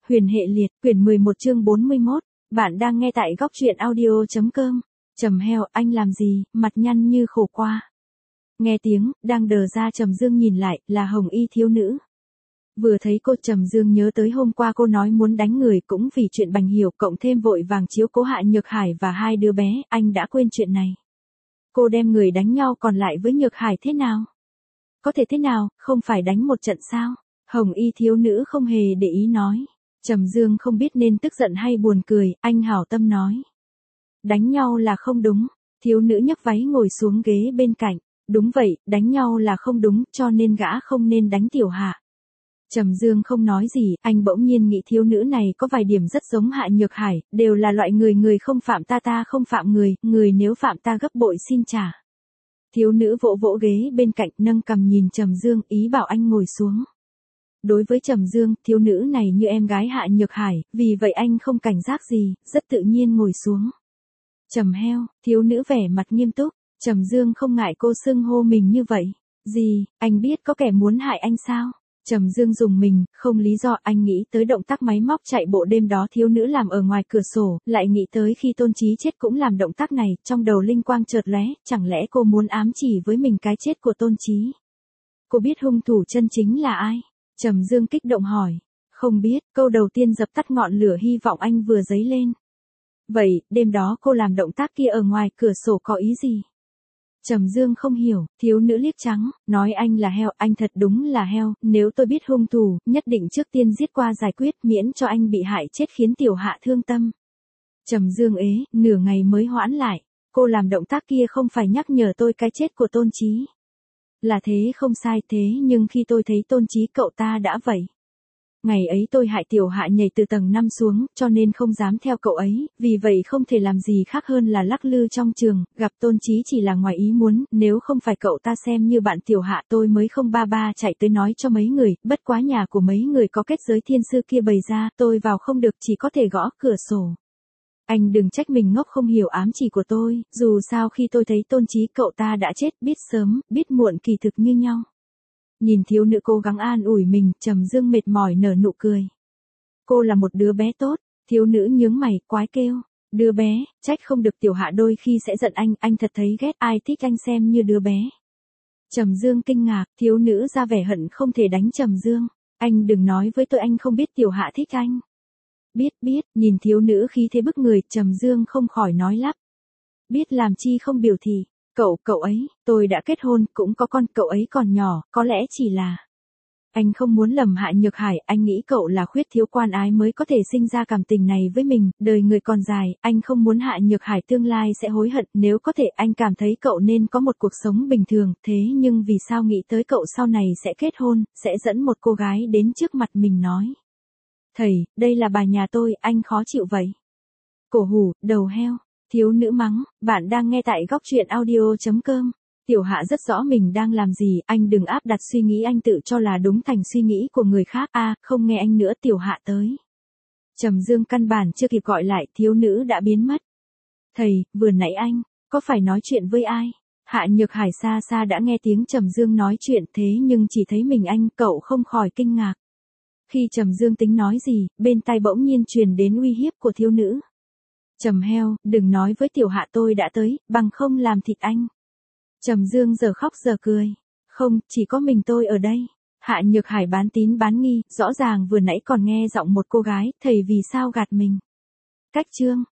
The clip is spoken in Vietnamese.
Huyền hệ liệt, quyển 11 chương 41. Bạn đang nghe tại góc truyện audio.com. Trầm heo, anh làm gì, mặt nhăn như khổ qua. Nghe tiếng, đang đờ ra Trầm Dương nhìn lại, là Hồng Y thiếu nữ. Vừa thấy cô Trầm Dương nhớ tới hôm qua cô nói muốn đánh người cũng vì chuyện Bành Hiểu, cộng thêm vội vàng chiếu cố Hạ Nhược Hải và hai đứa bé, anh đã quên chuyện này. Cô đem người đánh nhau còn lại với Nhược Hải thế nào? Có thể thế nào, không phải đánh một trận sao? Hồng Y thiếu nữ không hề để ý nói. Trầm Dương không biết nên tức giận hay buồn cười, anh hảo tâm nói. Đánh nhau là không đúng. Thiếu nữ nhấc váy ngồi xuống ghế bên cạnh. Đúng vậy, đánh nhau là không đúng, cho nên gã không nên đánh Tiểu Hạ. Trầm Dương không nói gì, anh bỗng nhiên nghĩ thiếu nữ này có vài điểm rất giống Hạ Nhược Hải, đều là loại người không phạm ta không phạm người nếu phạm ta gấp bội xin trả. Thiếu nữ vỗ vỗ ghế bên cạnh nâng cằm nhìn Trầm Dương, ý bảo anh ngồi xuống. Đối với Trầm Dương, thiếu nữ này như em gái Hạ Nhược Hải, vì vậy anh không cảnh giác gì, rất tự nhiên ngồi xuống. Trầm heo, thiếu nữ vẻ mặt nghiêm túc, Trầm Dương không ngại cô xưng hô mình như vậy. Gì, anh biết có kẻ muốn hại anh sao? Trầm Dương dùng mình, không lý do, anh nghĩ tới động tác máy móc chạy bộ đêm đó thiếu nữ làm ở ngoài cửa sổ, lại nghĩ tới khi Tôn Chí chết cũng làm động tác này, trong đầu linh quang chợt lóe, chẳng lẽ cô muốn ám chỉ với mình cái chết của Tôn Chí? Cô biết hung thủ chân chính là ai? Trầm Dương kích động hỏi. Không biết, câu đầu tiên dập tắt ngọn lửa hy vọng anh vừa dấy lên. Vậy, đêm đó cô làm động tác kia ở ngoài cửa sổ có ý gì? Trầm Dương không hiểu, thiếu nữ liếc trắng, nói anh là heo, anh thật đúng là heo, nếu tôi biết hung thủ, nhất định trước tiên giết qua giải quyết miễn cho anh bị hại chết khiến Tiểu Hạ thương tâm. Trầm Dương ế, nửa ngày mới hoãn lại, cô làm động tác kia không phải nhắc nhở tôi cái chết của Tôn Chí. Là thế không sai thế nhưng khi tôi thấy Tôn Chí cậu ta đã vậy. Ngày ấy tôi hại Tiểu Hạ nhảy từ tầng 5 xuống, cho nên không dám theo cậu ấy, vì vậy không thể làm gì khác hơn là lắc lư trong trường, gặp Tôn Chí chỉ là ngoài ý muốn, nếu không phải cậu ta xem như bạn Tiểu Hạ tôi mới không ba chạy tới nói cho mấy người, bất quá nhà của mấy người có kết giới thiên sư kia bày ra, tôi vào không được chỉ có thể gõ cửa sổ. Anh đừng trách mình ngốc không hiểu ám chỉ của tôi, dù sao khi tôi thấy Tôn Chí cậu ta đã chết, biết sớm, biết muộn kỳ thực như nhau. Nhìn thiếu nữ cố gắng an ủi mình, Trầm Dương mệt mỏi nở nụ cười. Cô là một đứa bé tốt, thiếu nữ nhướng mày, quái kêu. Đứa bé, trách không được Tiểu Hạ đôi khi sẽ giận anh thật thấy ghét ai thích anh xem như đứa bé. Trầm Dương kinh ngạc, thiếu nữ ra vẻ hận không thể đánh Trầm Dương. Anh đừng nói với tôi anh không biết Tiểu Hạ thích anh. Biết, nhìn thiếu nữ khí thế bức người, Trầm Dương không khỏi nói lắp. Biết làm chi không biểu thị. Cậu ấy, tôi đã kết hôn, cũng có con, cậu ấy còn nhỏ, có lẽ chỉ là. Anh không muốn lầm Hạ Nhược Hải, anh nghĩ cậu là khuyết thiếu quan ái mới có thể sinh ra cảm tình này với mình, đời người còn dài, anh không muốn Hạ Nhược Hải tương lai sẽ hối hận, nếu có thể anh cảm thấy cậu nên có một cuộc sống bình thường, thế nhưng vì sao nghĩ tới cậu sau này sẽ kết hôn, sẽ dẫn một cô gái đến trước mặt mình nói. Thầy, đây là bà nhà tôi, anh khó chịu vậy. Cổ hủ, đầu heo. Thiếu nữ mắng, bạn đang nghe tại góc truyện audio.com. Tiểu Hạ rất rõ mình đang làm gì, anh đừng áp đặt suy nghĩ anh tự cho là đúng thành suy nghĩ của người khác. Không nghe anh nữa, Tiểu Hạ tới. Trầm Dương căn bản chưa kịp gọi lại, thiếu nữ đã biến mất. Thầy, vừa nãy anh, có phải nói chuyện với ai? Hạ Nhược Hải xa xa đã nghe tiếng Trầm Dương nói chuyện thế nhưng chỉ thấy mình anh, cậu không khỏi kinh ngạc. Khi Trầm Dương tính nói gì, bên tai bỗng nhiên truyền đến uy hiếp của thiếu nữ. Trầm heo, đừng nói với Tiểu Hạ tôi đã tới, bằng không làm thịt anh. Trầm Dương giờ khóc giờ cười. Không, chỉ có mình tôi ở đây. Hạ Nhược Hải bán tín bán nghi, rõ ràng vừa nãy còn nghe giọng một cô gái, thầy vì sao gạt mình. Cách chương.